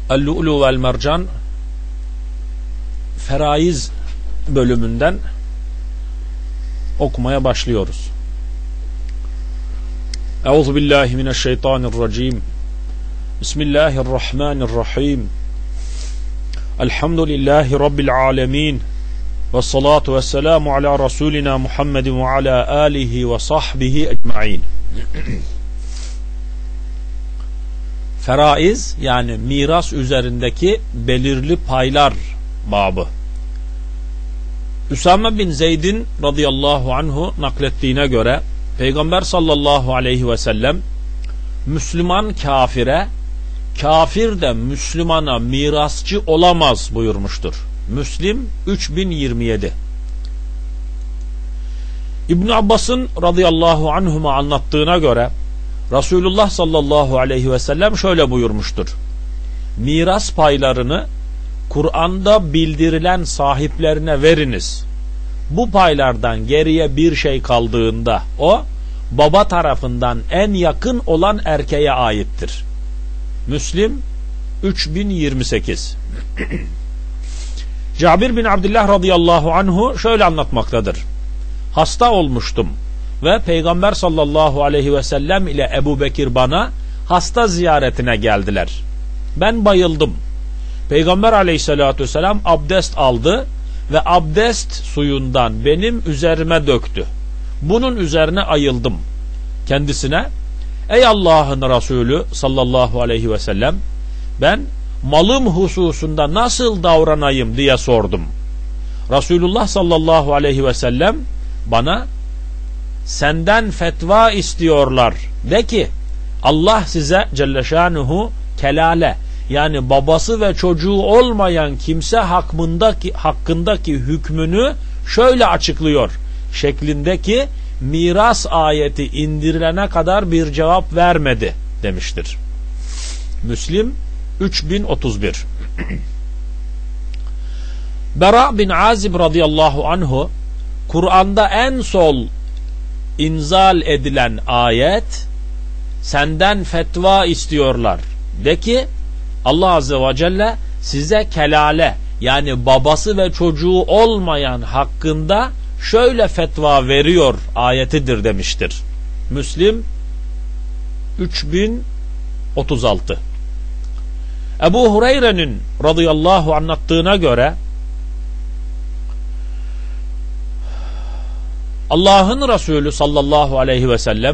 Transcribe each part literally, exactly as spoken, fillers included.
El-Lu'lu vel Mercan Feraiz bölümünden okumaya başlıyoruz. Euzubillahimineşşeytanirracim. Bismillahirrahmanirrahim. Elhamdülillahi Rabbil alemin. Ve salatu ve selamu ala Resulina Muhammedin ve ala alihi ve sahbihi ecma'in. Feraiz yani miras üzerindeki belirli paylar babı. Üsame bin Zeyd'in radıyallahu anhu naklettiğine göre Peygamber sallallahu aleyhi ve sellem Müslüman kafire, kafir de Müslümana mirasçı olamaz buyurmuştur. Müslim üç bin yirmi yedi. İbn Abbas'ın radıyallahu anhuma anlattığına göre Resulullah sallallahu aleyhi ve sellem şöyle buyurmuştur: miras paylarını Kur'an'da bildirilen sahiplerine veriniz. Bu paylardan geriye bir şey kaldığında o baba tarafından en yakın olan erkeğe aittir. Müslim üç bin yirmi sekiz. Cabir bin Abdullah radıyallahu anhu şöyle anlatmaktadır: hasta olmuştum ve Peygamber sallallahu aleyhi ve sellem ile Ebu Bekir bana hasta ziyaretine geldiler. Ben bayıldım. Peygamber aleyhissalatü vesselam abdest aldı ve abdest suyundan benim üzerime döktü. Bunun üzerine ayıldım. Kendisine, ey Allah'ın Resulü sallallahu aleyhi ve sellem, ben malım hususunda nasıl davranayım diye sordum. Resulullah sallallahu aleyhi ve sellem bana, senden fetva istiyorlar. De ki, Allah size Celle Şanuhu kelale yani babası ve çocuğu olmayan kimse hakkındaki, hakkındaki hükmünü şöyle açıklıyor şeklindeki miras ayeti indirilene kadar bir cevap vermedi demiştir. Müslim üç bin otuz bir. Bera bin Azib radıyallahu anhu Kur'an'da en son inzal edilen ayet, senden fetva istiyorlar. De ki, Allah azze ve celle size kelale yani babası ve çocuğu olmayan hakkında şöyle fetva veriyor ayetidir demiştir. Müslim üç bin otuz altı. Ebu Hureyre'nin radıyallahu anlattığına göre Allah'ın Resulü sallallahu aleyhi ve sellem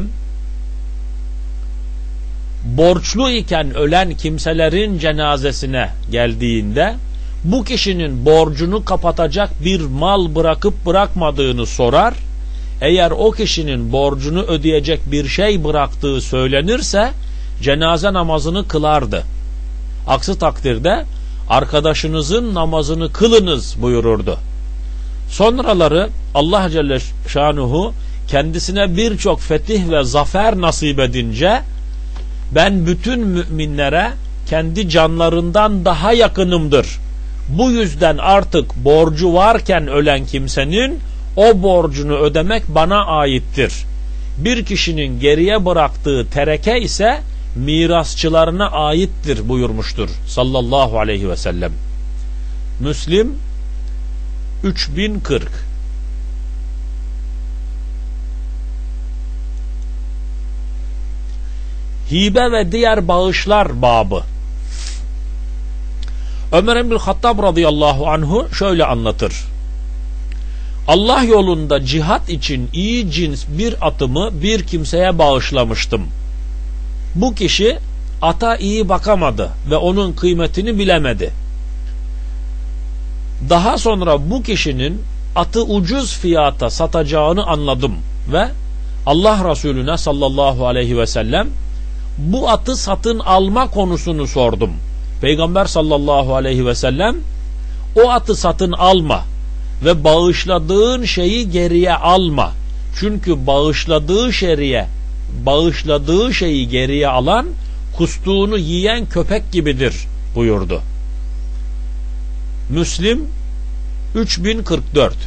borçlu iken ölen kimselerin cenazesine geldiğinde bu kişinin borcunu kapatacak bir mal bırakıp bırakmadığını sorar. Eğer o kişinin borcunu ödeyecek bir şey bıraktığı söylenirse cenaze namazını kılardı. Aksi takdirde arkadaşınızın namazını kılınız buyururdu. Sonraları Allah Celle Şanuhu kendisine birçok fetih ve zafer nasip edince ben bütün müminlere kendi canlarından daha yakınımdır. Bu yüzden artık borcu varken ölen kimsenin o borcunu ödemek bana aittir. Bir kişinin geriye bıraktığı tereke ise mirasçılarına aittir buyurmuştur sallallahu aleyhi ve sellem. Müslim üç bin kırk. Hibe ve diğer bağışlar babı. Ömer İbnül Hattab radıyallahu anhu şöyle anlatır: Allah yolunda cihat için iyi cins bir atımı bir kimseye bağışlamıştım. Bu kişi ata iyi bakamadı ve onun kıymetini bilemedi. Daha sonra bu kişinin atı ucuz fiyata satacağını anladım ve Allah Resulüne sallallahu aleyhi ve sellem bu atı satın alma konusunu sordum. Peygamber sallallahu aleyhi ve sellem o atı satın alma ve bağışladığın şeyi geriye alma. Çünkü bağışladığı şeriye, bağışladığı şeyi geriye alan kustuğunu yiyen köpek gibidir buyurdu. Müslim üç bin kırk dört.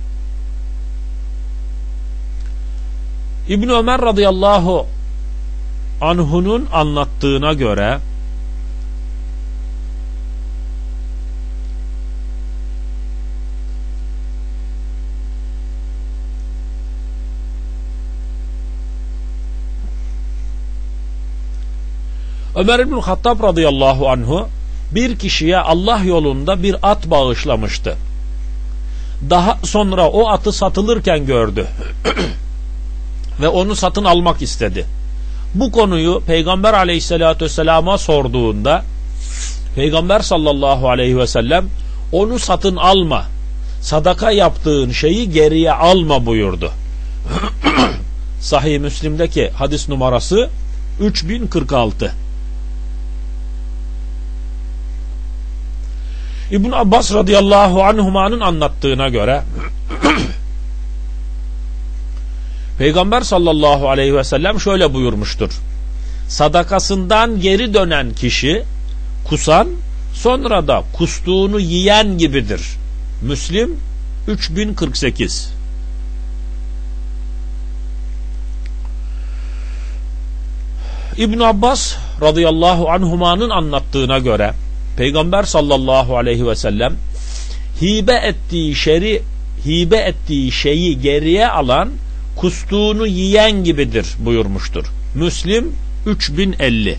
İbn Ömer radıyallahu anhu'nun anlattığına göre Ömer İbn Hattab radıyallahu anhu bir kişiye Allah yolunda bir at bağışlamıştı. Daha sonra o atı satılırken gördü ve onu satın almak istedi. Bu konuyu Peygamber aleyhissalatü vesselama sorduğunda Peygamber sallallahu aleyhi ve sellem onu satın alma, sadaka yaptığın şeyi geriye alma buyurdu. Sahih Müslim'deki hadis numarası üç bin kırk altı. İbn Abbas radıyallahu anhuma'nın anlattığına göre Peygamber sallallahu aleyhi ve sellem şöyle buyurmuştur: sadakasından geri dönen kişi kusan, sonra da kustuğunu yiyen gibidir. Müslim üç bin kırk sekiz. İbn Abbas radıyallahu anhuma'nın anlattığına göre Peygamber sallallahu aleyhi ve sellem hibe ettiği şeri, hibe ettiği şeyi geriye alan kustuğunu yiyen gibidir buyurmuştur. Müslim üç bin elli.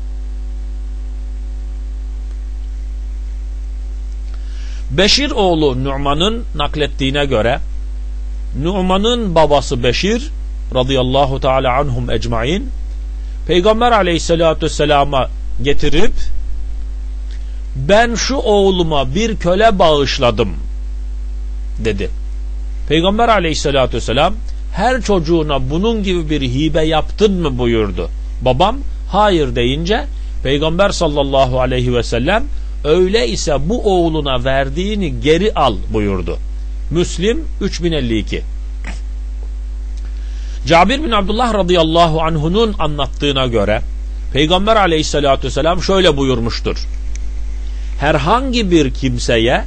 Beşir oğlu Nu'man'ın naklettiğine göre Nu'man'ın babası Beşir radıyallahu teala anhum ecmain Peygamber aleyhissalatü vesselama getirip ben şu oğluma bir köle bağışladım dedi. Peygamber aleyhissalatü vesselam her çocuğuna bunun gibi bir hibe yaptın mı buyurdu. Babam hayır deyince Peygamber sallallahu aleyhi ve sellem öyleyse bu oğluna verdiğini geri al buyurdu. Müslim üç bin elli iki. Cabir bin Abdullah radıyallahu anhunun anlattığına göre Peygamber aleyhissalatü vesselam şöyle buyurmuştur: herhangi bir kimseye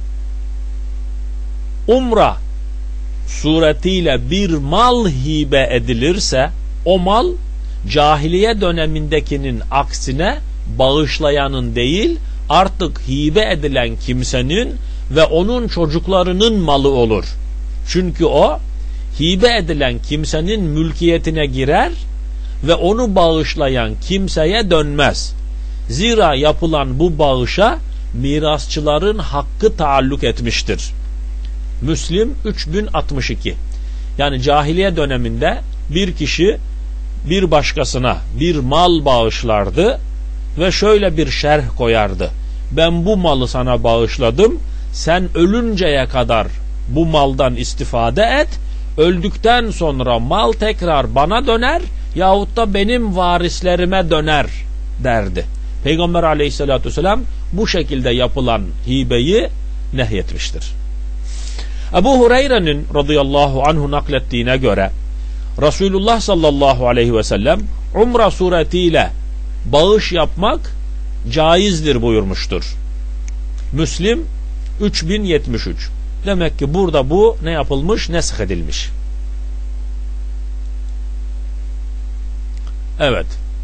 umra suretiyle bir mal hibe edilirse o mal cahiliye dönemindekinin aksine bağışlayanın değil artık hibe edilen kimsenin ve onun çocuklarının malı olur. Çünkü o hibe edilen kimsenin mülkiyetine girer ve onu bağışlayan kimseye dönmez. Zira yapılan bu bağışa mirasçıların hakkı taalluk etmiştir. Müslim üç bin altmış iki. Yani cahiliye döneminde bir kişi bir başkasına bir mal bağışlardı ve şöyle bir şerh koyardı: ben bu malı sana bağışladım, sen ölünceye kadar bu maldan istifade et, öldükten sonra mal tekrar bana döner yahut da benim varislerime döner derdi. Peygamber aleyhissalatü vesselam bu şekilde yapılan hibeyi nehyetmiştir. Ebu Hureyre'nin radıyallahu anhu naklettiğine göre Resulullah sallallahu aleyhi ve sellem umre suretiyle bağış yapmak caizdir buyurmuştur. Müslim üç bin yetmiş üç. Demek ki burada bu ne yapılmış? Nesk edilmiş. Evet.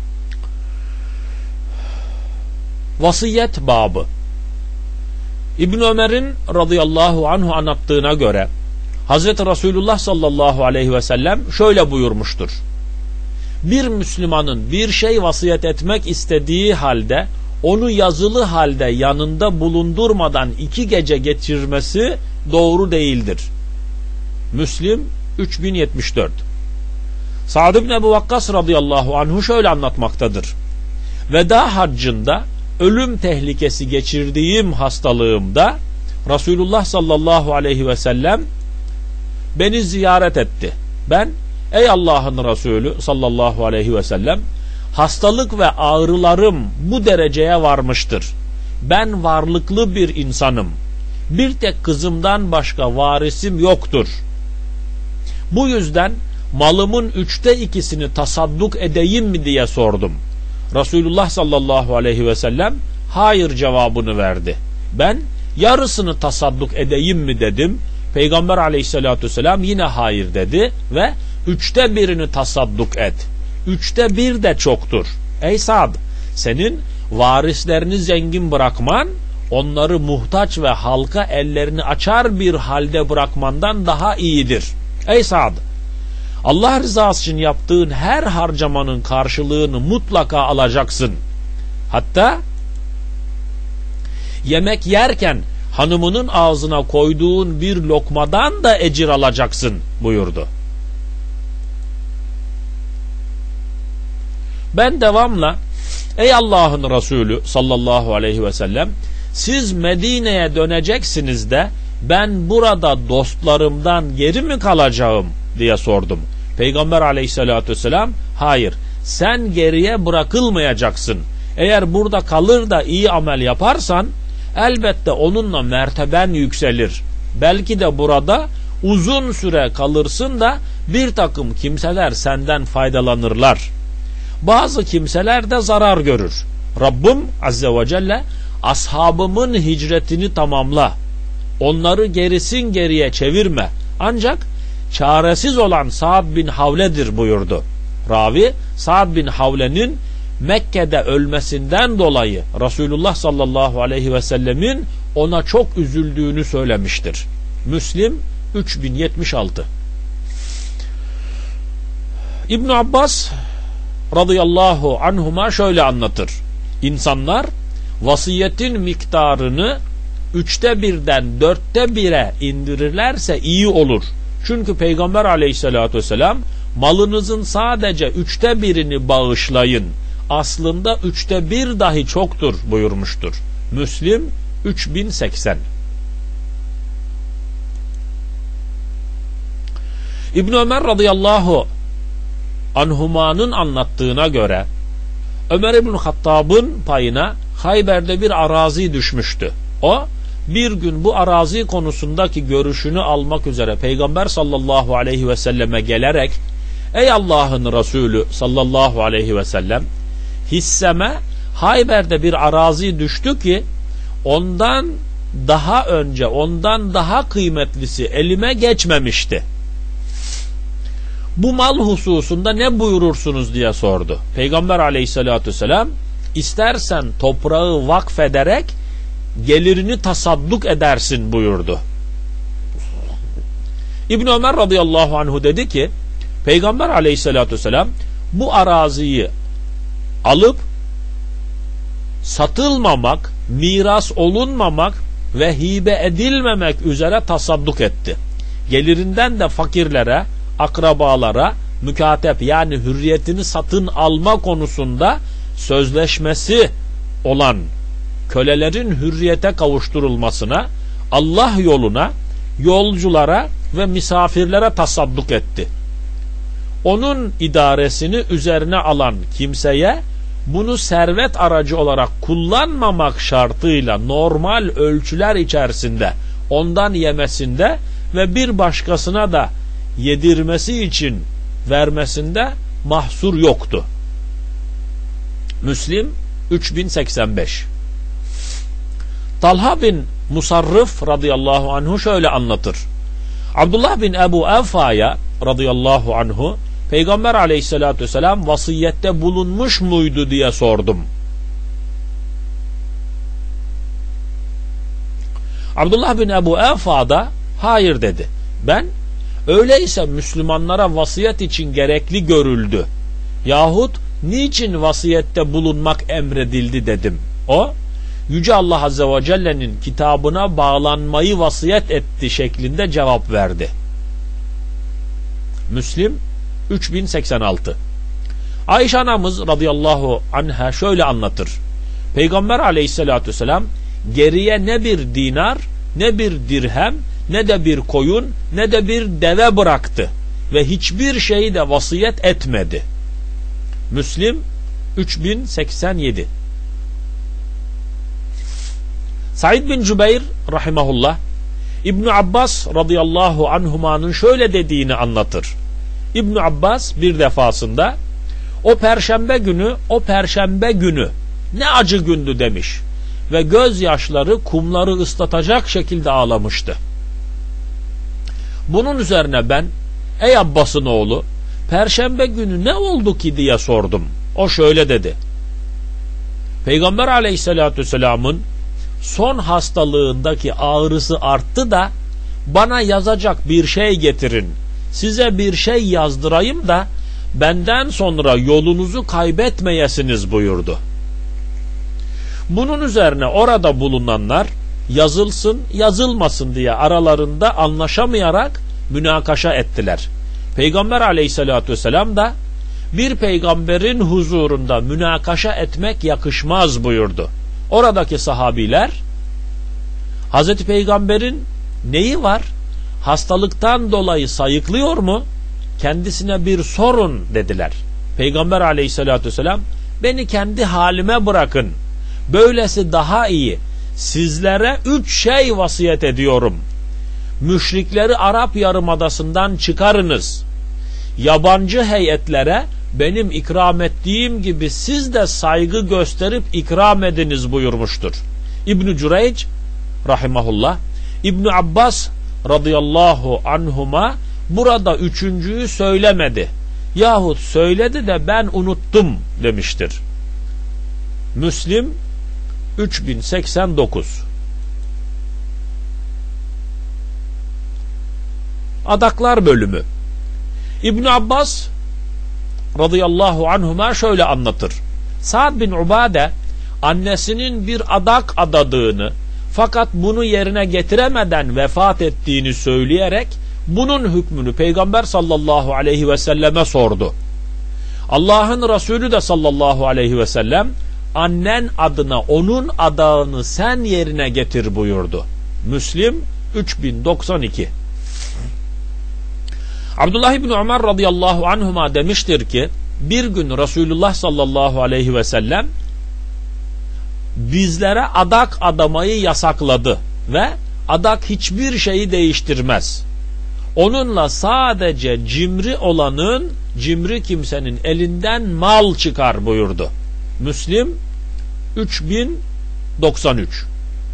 Vasiyet babı. İbn Ömer'in radıyallahu anhu anlattığına göre Hazreti Resulullah sallallahu aleyhi ve sellem şöyle buyurmuştur: bir Müslümanın bir şey vasiyet etmek istediği halde onu yazılı halde yanında bulundurmadan iki gece geçirmesi doğru değildir. Müslim üç bin yetmiş dört. Sa'd ibn Ebu Vakkas radıyallahu anhu şöyle anlatmaktadır: veda haccında ölüm tehlikesi geçirdiğim hastalığımda Resulullah sallallahu aleyhi ve sellem beni ziyaret etti. Ben, ey Allah'ın Resulü sallallahu aleyhi ve sellem, hastalık ve ağrılarım bu dereceye varmıştır. Ben varlıklı bir insanım. Bir tek kızımdan başka varisim yoktur. Bu yüzden malımın üçte ikisini tasadduk edeyim mi diye sordum. Resulullah sallallahu aleyhi ve sellem hayır cevabını verdi. Ben yarısını tasadduk edeyim mi dedim. Peygamber aleyhissalatü vesselam yine hayır dedi ve üçte birini tasadduk et. Üçte bir de çoktur. Ey Sa'd, senin varislerini zengin bırakman, onları muhtaç ve halka ellerini açar bir halde bırakmandan daha iyidir. Ey Sa'd, Allah rızası için yaptığın her harcamanın karşılığını mutlaka alacaksın. Hatta yemek yerken hanımının ağzına koyduğun bir lokmadan da ecir alacaksın buyurdu. Ben devamla ey Allah'ın Resulü sallallahu aleyhi ve sellem, siz Medine'ye döneceksiniz de ben burada dostlarımdan geri mi kalacağım diye sordum. Peygamber aleyhissalatü vesselam hayır, sen geriye bırakılmayacaksın. Eğer burada kalır da iyi amel yaparsan elbette onunla merteben yükselir. Belki de burada uzun süre kalırsın da bir takım kimseler senden faydalanırlar. Bazı kimseler de zarar görür. Rabbim Azze ve Celle ashabımın hicretini tamamla. Onları gerisin geriye çevirme. Ancak çaresiz olan Sa'd bin Havle'dir buyurdu. Ravi Sa'd bin Havle'nin Mekke'de ölmesinden dolayı Resulullah sallallahu aleyhi ve sellemin ona çok üzüldüğünü söylemiştir. Müslim üç bin yetmiş altı. İbn Abbas radıyallahu anhuma şöyle anlatır. İnsanlar vasiyetin miktarını üçte birden dörtte bire indirirlerse iyi olur. Çünkü Peygamber aleyhissalatü vesselam malınızın sadece üçte birini bağışlayın, aslında üçte bir dahi çoktur buyurmuştur. Müslim üç bin seksen. İbn Ömer radıyallahu anhumanın anlattığına göre Ömer İbn Hattab'ın payına Hayber'de bir arazi düşmüştü. O bir gün bu arazi konusundaki görüşünü almak üzere Peygamber sallallahu aleyhi ve selleme gelerek ey Allah'ın Resulü sallallahu aleyhi ve sellem, hisseme Hayber'de bir arazi düştü ki ondan daha önce ondan daha kıymetlisi elime geçmemişti. Bu mal hususunda ne buyurursunuz diye sordu. Peygamber aleyhissalatü vesselam istersen toprağı vakfederek gelirini tasadduk edersin buyurdu. İbn Ömer radıyallahu anhu dedi ki Peygamber aleyhissalatü vesselam bu araziyi alıp satılmamak, miras olunmamak ve hibe edilmemek üzere tasadduk etti. Gelirinden de fakirlere, akrabalara mükatep yani hürriyetini satın alma konusunda sözleşmesi olan kölelerin hürriyete kavuşturulmasına, Allah yoluna, yolculara ve misafirlere tasadduk etti. Onun idaresini üzerine alan kimseye bunu servet aracı olarak kullanmamak şartıyla normal ölçüler içerisinde ondan yemesinde ve bir başkasına da yedirmesi için vermesinde mahsur yoktu. Müslim üç bin seksen beş. Talha bin Musarrif radıyallahu anhu şöyle anlatır. Abdullah bin Ebu Evfa'ya radıyallahu anhu Peygamber aleyhissalatü vesselam vasiyette bulunmuş muydu diye sordum. Abdullah bin Ebu Evfa da hayır dedi. Ben öyleyse Müslümanlara vasiyet için gerekli görüldü yahut niçin vasiyette bulunmak emredildi dedim. O Yüce Allah Azze ve Celle'nin kitabına bağlanmayı vasiyet etti şeklinde cevap verdi. Müslim üç bin seksen altı. Ayşe anamız radıyallahu anha şöyle anlatır. Peygamber aleyhissalatü vesselam geriye ne bir dinar, ne bir dirhem, ne de bir koyun, ne de bir deve bıraktı ve hiçbir şeyi de vasiyet etmedi. Müslim üç bin seksen yedi. Said bin Cübeyr rahimahullah İbn Abbas radıyallahu anhumanın şöyle dediğini anlatır. İbn Abbas bir defasında o perşembe günü o perşembe günü ne acı gündü demiş ve gözyaşları kumları ıslatacak şekilde ağlamıştı. Bunun üzerine ben ey Abbas'ın oğlu perşembe günü ne oldu ki diye sordum. O şöyle dedi. Peygamber aleyhissalatü vesselamın son hastalığındaki ağrısı arttı da bana yazacak bir şey getirin. size bir şey yazdırayım da benden sonra yolunuzu kaybetmeyesiniz buyurdu. Bunun üzerine orada bulunanlar yazılsın yazılmasın diye aralarında anlaşamayarak münakaşa ettiler. Peygamber aleyhissalatü vesselam da bir peygamberin huzurunda münakaşa etmek yakışmaz buyurdu. Oradaki sahabiler Hazreti Peygamber'in neyi var? Hastalıktan dolayı sayıklıyor mu? Kendisine bir sorun dediler. Peygamber aleyhissalatü vesselam beni kendi halime bırakın. Böylesi daha iyi. Sizlere üç şey vasiyet ediyorum. Müşrikleri Arap Yarımadası'ndan çıkarınız. Yabancı heyetlere benim ikram ettiğim gibi siz de saygı gösterip ikram ediniz buyurmuştur. İbn-i Cüreyc rahimahullah, İbn Abbas radıyallahu anhuma burada üçüncüyü söylemedi. Yahut söyledi de ben unuttum demiştir. Müslim üç bin seksen dokuz. Adaklar bölümü. İbn Abbas radıyallahu anhuma şöyle anlatır. Sa'd bin Ubade annesinin bir adak adadığını fakat bunu yerine getiremeden vefat ettiğini söyleyerek bunun hükmünü Peygamber sallallahu aleyhi ve selleme sordu. Allah'ın Resulü de sallallahu aleyhi ve sellem annen adına onun adağını sen yerine getir buyurdu. Müslim üç bin doksan iki. Abdullah ibn Ömer radıyallahu anhuma demiştir ki bir gün Resulullah sallallahu aleyhi ve sellem bizlere adak adamayı yasakladı ve adak hiçbir şeyi değiştirmez. Onunla sadece cimri olanın, cimri kimsenin elinden mal çıkar buyurdu. Müslim üç bin doksan üç.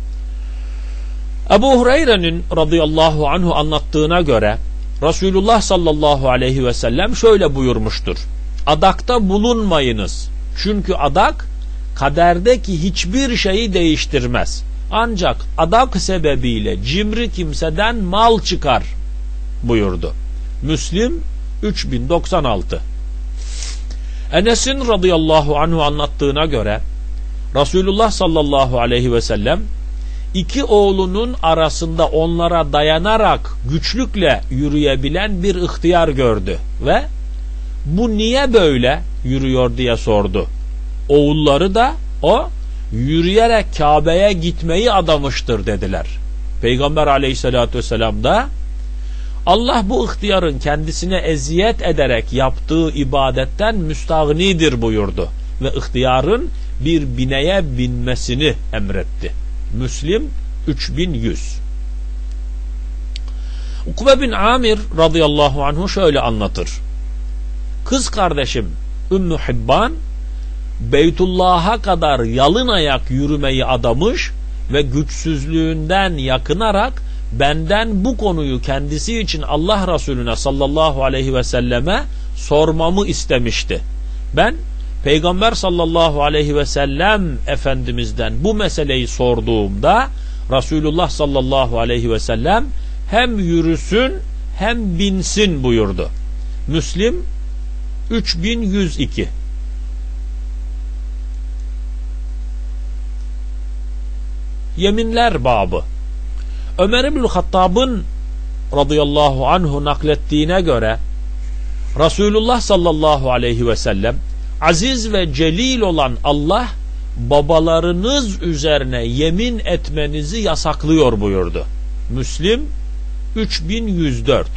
Ebu Hureyre'nin radıyallahu anhu anlattığına göre Resulullah sallallahu aleyhi ve sellem şöyle buyurmuştur. Adakta bulunmayınız. Çünkü adak kaderdeki hiçbir şeyi değiştirmez. Ancak adak sebebiyle cimri kimseden mal çıkar buyurdu. Müslim üç bin doksan altı. Enes'in radıyallahu anhu anlattığına göre Resulullah sallallahu aleyhi ve sellem iki oğlunun arasında onlara dayanarak güçlükle yürüyebilen bir ihtiyar gördü ve bu niye böyle yürüyor diye sordu. Oğulları da o yürüyerek Kabe'ye gitmeyi adamıştır dediler. Peygamber aleyhissalatü vesselam da Allah bu ihtiyarın kendisine eziyet ederek yaptığı ibadetten müstağnidir buyurdu ve ihtiyarın bir bineye binmesini emretti. Müslim üç bin yüz. Ukbe bin Amir radıyallahu anhu şöyle anlatır. Kız kardeşim Ümmü Hibban Beytullah'a kadar yalın ayak yürümeyi adamış ve güçsüzlüğünden yakınarak benden bu konuyu kendisi için Allah Resulüne sallallahu aleyhi ve selleme sormamı istemişti. Ben Peygamber sallallahu aleyhi ve sellem Efendimiz'den bu meseleyi sorduğumda Resulullah sallallahu aleyhi ve sellem hem yürüsün hem binsin buyurdu. Müslim üç bin yüz iki. Yeminler babı. Ömer İbn Hattab'ın radıyallahu anhu naklettiğine göre Resulullah sallallahu aleyhi ve sellem aziz ve celil olan Allah babalarınız üzerine yemin etmenizi yasaklıyor buyurdu. Müslim üç bin yüz dört.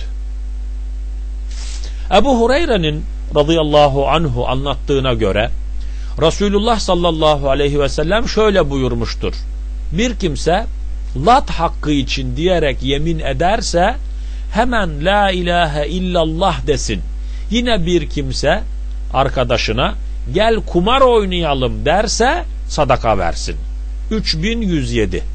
Ebu Hureyre'nin radıyallahu anhu anlattığına göre Resulullah sallallahu aleyhi ve sellem şöyle buyurmuştur. Bir kimse Lat hakkı için diyerek yemin ederse hemen la ilahe illallah desin. Yine bir kimse arkadaşına gel kumar oynayalım derse sadaka versin. üç bin yüz yedi.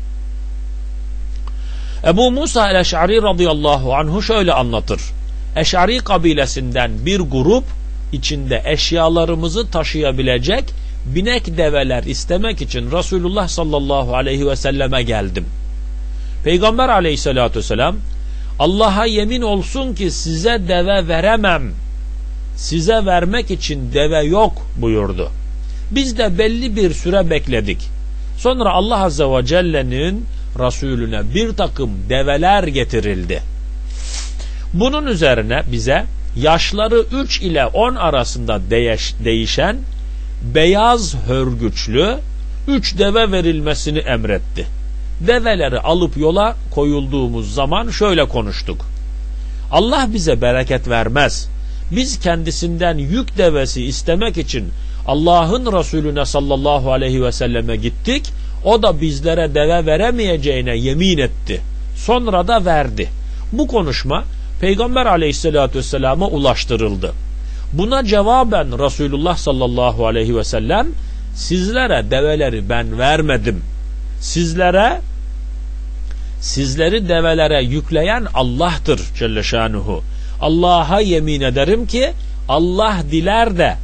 Ebu Musa el-Eş'ari radıyallahu anhu şöyle anlatır. Eş'ari kabilesinden bir grup içinde eşyalarımızı taşıyabilecek binek develer istemek için Resulullah sallallahu aleyhi ve selleme geldim. Peygamber aleyhissalatü vesselam Allah'a yemin olsun ki size deve veremem. Size vermek için deve yok buyurdu. Biz de belli bir süre bekledik. Sonra Allah Azze ve Celle'nin Resulüne bir takım develer getirildi. Bunun üzerine bize yaşları üç ile on arasında değiş, değişen beyaz hörgüçlü üç deve verilmesini emretti. Develeri alıp yola koyulduğumuz zaman şöyle konuştuk. Allah bize bereket vermez. Biz kendisinden yük devesi istemek için Allah'ın Resulüne sallallahu aleyhi ve selleme gittik. O da bizlere deve veremeyeceğine yemin etti. Sonra da verdi. Bu konuşma Peygamber aleyhissalatü vesselama ulaştırıldı. Buna cevaben Resulullah sallallahu aleyhi ve sellem sizlere develeri ben vermedim. Sizlere sizleri develere yükleyen Allah'tır Celle Şanuhu. Allah'a yemin ederim ki Allah diler de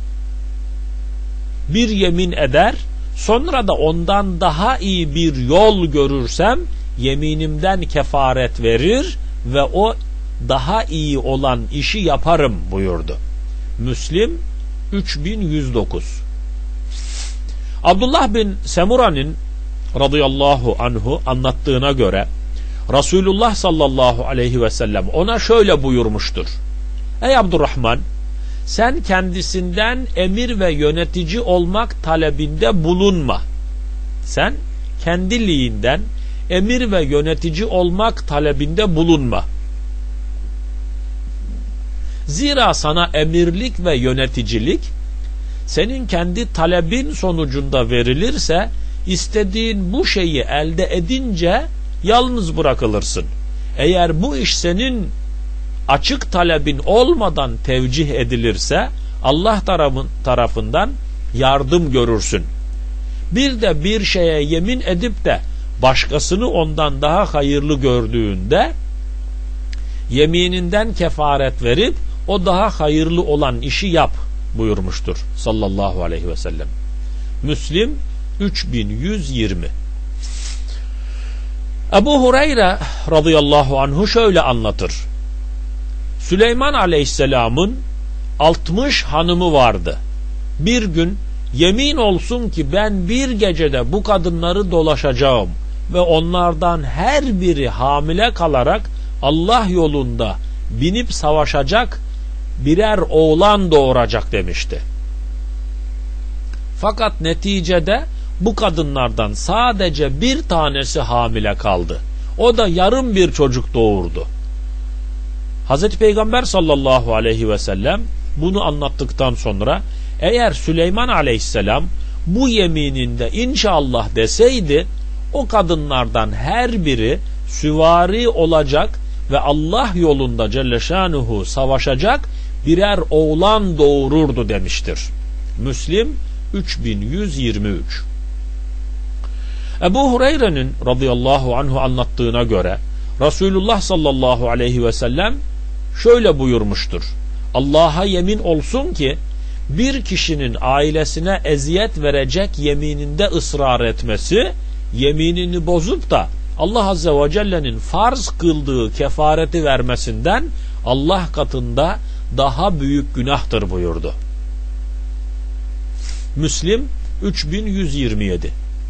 bir yemin eder, sonra da ondan daha iyi bir yol görürsem yeminimden kefaret verir ve o daha iyi olan işi yaparım buyurdu. Müslim üç bin yüz dokuz. Abdullah bin Semura'nın radıyallahu anhu anlattığına göre Resulullah sallallahu aleyhi ve sellem ona şöyle buyurmuştur. Ey Abdurrahman, sen kendisinden emir ve yönetici olmak talebinde bulunma. Sen kendiliğinden emir ve yönetici olmak talebinde bulunma. Zira sana emirlik ve yöneticilik senin kendi talebin sonucunda verilirse istediğin bu şeyi elde edince yalnız bırakılırsın. Eğer bu iş senin açık talebin olmadan tevcih edilirse Allah tarafından yardım görürsün. Bir de bir şeye yemin edip de başkasını ondan daha hayırlı gördüğünde yemininden kefaret verip o daha hayırlı olan işi yap buyurmuştur sallallahu aleyhi ve sellem. Müslim üç bin yüz yirmi. Ebu Hureyre radıyallahu anhu şöyle anlatır. Süleyman aleyhisselamın altmış hanımı vardı. Bir gün yemin olsun ki ben bir gecede bu kadınları dolaşacağım ve onlardan her biri hamile kalarak Allah yolunda binip savaşacak, birer oğlan doğuracak demişti. Fakat neticede bu kadınlardan sadece bir tanesi hamile kaldı. O da yarım bir çocuk doğurdu. Hazreti Peygamber sallallahu aleyhi ve sellem bunu anlattıktan sonra eğer Süleyman aleyhisselam bu yemininde inşallah deseydi o kadınlardan her biri süvari olacak ve Allah yolunda Celle Şanuhu savaşacak, birer oğlan doğururdu demiştir. Müslim üç bin yüz yirmi üç. Ebu Hureyre'nin radıyallahu anhu anlattığına göre Resulullah sallallahu aleyhi ve sellem şöyle buyurmuştur. Allah'a yemin olsun ki bir kişinin ailesine eziyet verecek yemininde ısrar etmesi, yeminini bozup da Allah Azze ve Celle'nin farz kıldığı kefareti vermesinden Allah katında daha büyük günahtır buyurdu. Müslim üç bin yüz yirmi yedi.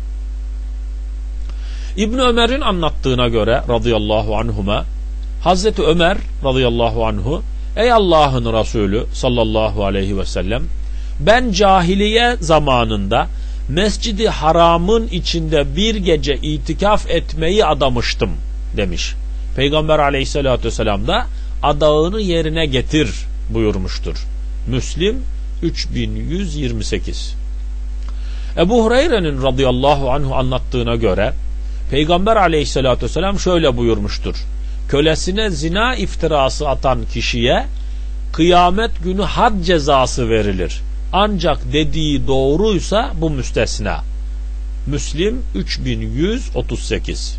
İbn Ömer'in anlattığına göre radıyallahu anhuma Hazreti Ömer radıyallahu anhu ey Allah'ın Resulü sallallahu aleyhi ve sellem ben cahiliye zamanında Mescid-i Haram'ın içinde bir gece itikaf etmeyi adamıştım demiş. Peygamber aleyhissalatü vesselam da adağını yerine getir buyurmuştur. Müslim üç bin yüz yirmi sekiz. Ebu Hureyre'nin radıyallahu anhu anlattığına göre Peygamber aleyhissalatü vesselam şöyle buyurmuştur. Kölesine zina iftirası atan kişiye kıyamet günü had cezası verilir. Ancak dediği doğruysa bu müstesna. Müslim üç bin yüz otuz sekiz.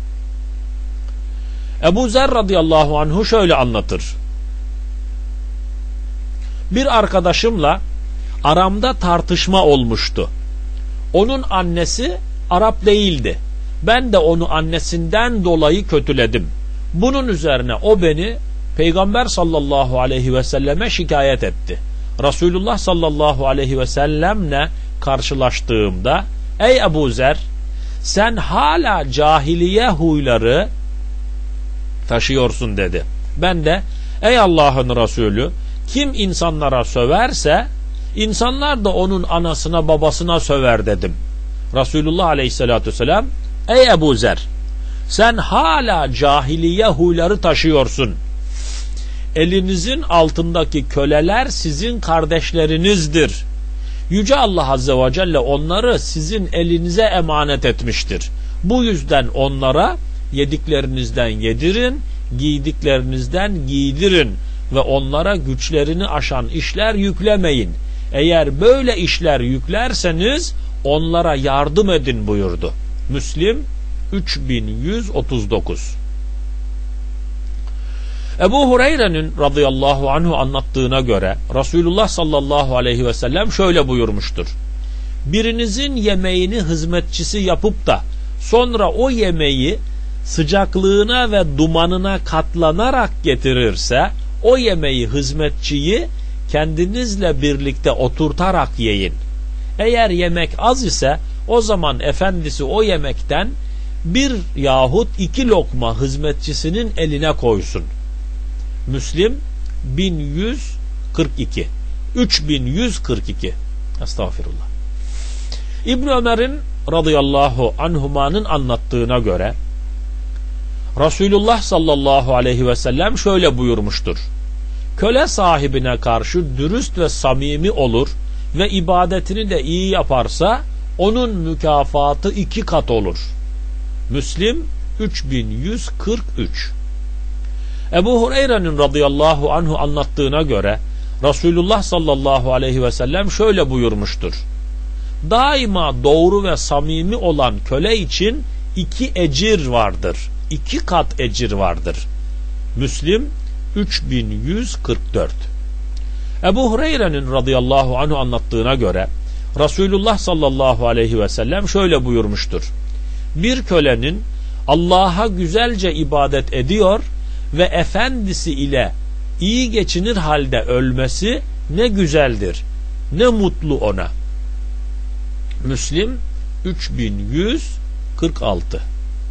Ebu Zer radıyallahu anhu şöyle anlatır. Bir arkadaşımla aramda tartışma olmuştu. Onun annesi Arap değildi. Ben de onu annesinden dolayı kötüledim. Bunun üzerine o beni Peygamber sallallahu aleyhi ve selleme şikayet etti. Resulullah sallallahu aleyhi ve sellemle karşılaştığımda, ey Ebu Zer, sen hala cahiliye huyları taşıyorsun dedi. Ben de, ey Allah'ın Resulü, kim insanlara söverse insanlar da onun anasına babasına söver dedim. Resulullah aleyhissalatü vesselam, ey Ebu Zer, sen hala cahiliye huyları taşıyorsun. Elinizin altındaki köleler sizin kardeşlerinizdir. Yüce Allah Azze ve Celle onları sizin elinize emanet etmiştir. Bu yüzden onlara yediklerinizden yedirin, giydiklerinizden giydirin ve onlara güçlerini aşan işler yüklemeyin. Eğer böyle işler yüklerseniz onlara yardım edin buyurdu. Müslim üç bin yüz otuz dokuz. Ebu Hureyre'nin radıyallahu anhu anlattığına göre Resulullah sallallahu aleyhi ve sellem şöyle buyurmuştur. Birinizin yemeğini hizmetçisi yapıp da sonra o yemeği sıcaklığına ve dumanına katlanarak getirirse o yemeği hizmetçiyi kendinizle birlikte oturtarak yiyin. Eğer yemek az ise o zaman efendisi o yemekten bir yahut iki lokma hizmetçisinin eline koysun. Müslim bin yüz kırk iki. üç bin yüz kırk iki. Estağfirullah. İbn Ömer'in radıyallahu anhumanın anlattığına göre Resulullah sallallahu aleyhi ve sellem şöyle buyurmuştur. Köle sahibine karşı dürüst ve samimi olur ve ibadetini de iyi yaparsa onun mükafatı iki kat olur. Müslim üç bin yüz kırk üç. Ebu Hureyre'nin radıyallahu anhu anlattığına göre Resulullah sallallahu aleyhi ve sellem şöyle buyurmuştur. Daima doğru ve samimi olan köle için iki ecir vardır. İki kat ecir vardır. Müslim üç bin yüz kırk dört. Ebu Hureyre'nin radıyallahu anhu anlattığına göre Resulullah sallallahu aleyhi ve sellem şöyle buyurmuştur. Bir kölenin Allah'a güzelce ibadet ediyor ve efendisi ile iyi geçinir halde ölmesi ne güzeldir, ne mutlu ona. Müslim üç bin yüz kırk altı.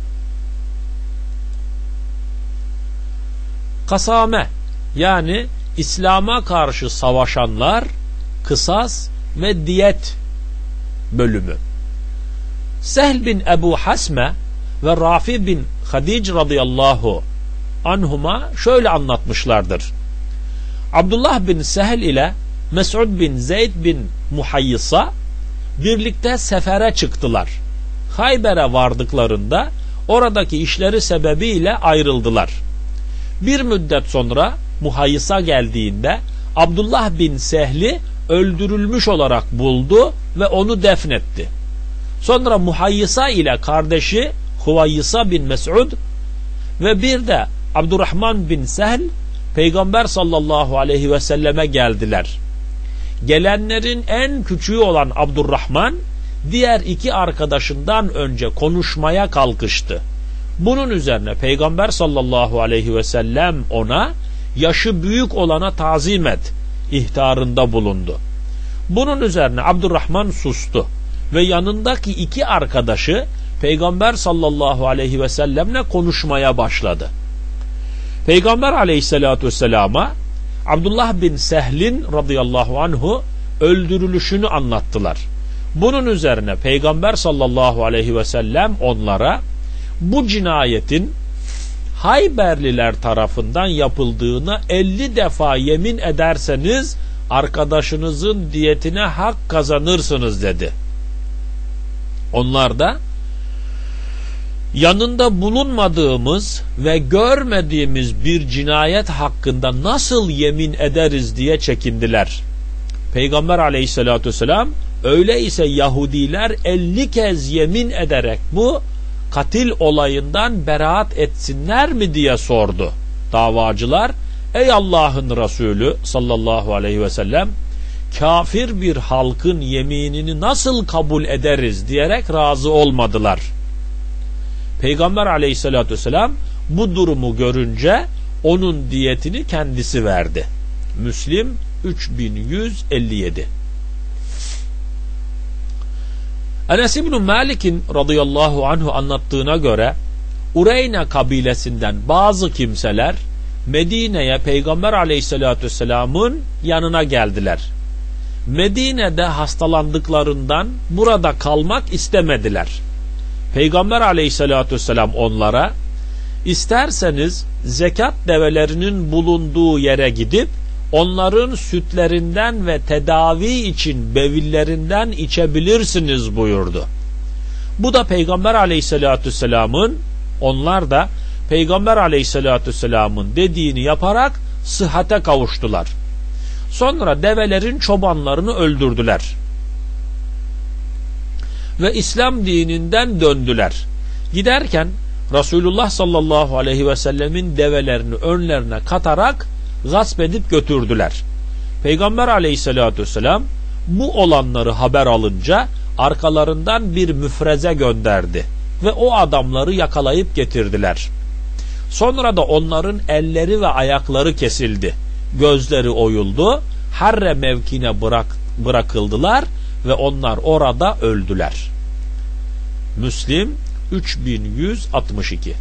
Kasame yani İslam'a karşı savaşanlar, kısas ve diyet bölümü. Sehl bin Ebu Hasme ve Rafi bin Hadic radıyallahu anhuma şöyle anlatmışlardır. Abdullah bin Sehl ile Mes'ud bin Zeyd bin Muhayyisa birlikte sefere çıktılar. Hayber'e vardıklarında oradaki işleri sebebiyle ayrıldılar. Bir müddet sonra Muhayyisa geldiğinde Abdullah bin Sehl'i öldürülmüş olarak buldu ve onu defnetti. Sonra Muhayyisa ile kardeşi Huvayyisa bin Mes'ud ve bir de Abdurrahman bin Sehl Peygamber sallallahu aleyhi ve selleme geldiler. Gelenlerin en küçüğü olan Abdurrahman diğer iki arkadaşından önce konuşmaya kalkıştı. Bunun üzerine Peygamber sallallahu aleyhi ve sellem ona yaşı büyük olana tazim et ihtarında bulundu. Bunun üzerine Abdurrahman sustu ve yanındaki iki arkadaşı Peygamber sallallahu aleyhi ve sellemle konuşmaya başladı. Peygamber aleyhissalatü vesselama Abdullah bin Sehl'in radıyallahu anhu öldürülüşünü anlattılar. Bunun üzerine Peygamber sallallahu aleyhi ve sellem onlara bu cinayetin Hayberliler tarafından yapıldığına elli defa yemin ederseniz arkadaşınızın diyetine hak kazanırsınız dedi. Onlar da yanında bulunmadığımız ve görmediğimiz bir cinayet hakkında nasıl yemin ederiz diye çekindiler. Peygamber aleyhissalatü vesselam öyleyse Yahudiler elli kez yemin ederek bu katil olayından beraat etsinler mi diye sordu. Davacılar ey Allah'ın Resulü sallallahu aleyhi ve sellem kafir bir halkın yeminini nasıl kabul ederiz diyerek razı olmadılar. Peygamber aleyhissalatü vesselam Bu durumu görünce onun diyetini kendisi verdi. Müslim üç bin yüz elli yedi. Enes İbn Malik'in radıyallahu anhu anlattığına göre Ureyne kabilesinden bazı kimseler Medine'ye Peygamber aleyhissalatü vesselamın yanına geldiler. Medine'de hastalandıklarından burada kalmak istemediler. Peygamber aleyhissalatü vesselam onlara, İsterseniz zekat develerinin bulunduğu yere gidip onların sütlerinden ve tedavi için bevillerinden içebilirsiniz buyurdu. Bu da Peygamber aleyhissalatü vesselamın, onlar da Peygamber aleyhissalatü vesselamın dediğini yaparak sıhhate kavuştular. Sonra develerin çobanlarını öldürdüler. Ve İslam dininden döndüler. Giderken Resulullah sallallahu aleyhi ve sellemin develerini önlerine katarak gasp edip götürdüler. Peygamber aleyhissalatü vesselam bu olanları haber alınca arkalarından bir müfreze gönderdi ve o adamları yakalayıp getirdiler. Sonra da onların elleri ve ayakları kesildi, gözleri oyuldu, Harre mevkine bırak, bırakıldılar ve onlar orada öldüler. Müslim üç bin yüz altmış iki.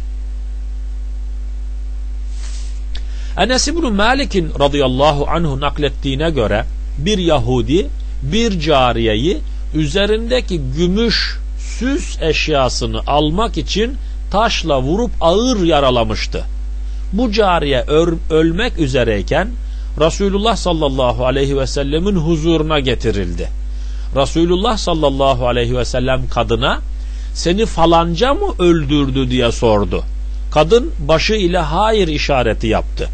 Enes İbn Malik'in radıyallahu anhu naklettiğine göre bir Yahudi bir cariyeyi üzerindeki gümüş süs eşyasını almak için taşla vurup ağır yaralamıştı. Bu cariye ölmek üzereyken Resulullah sallallahu aleyhi ve sellemin huzuruna getirildi. Resulullah sallallahu aleyhi ve sellem kadına, seni falanca mı öldürdü diye sordu. Kadın başı ile hayır işareti yaptı.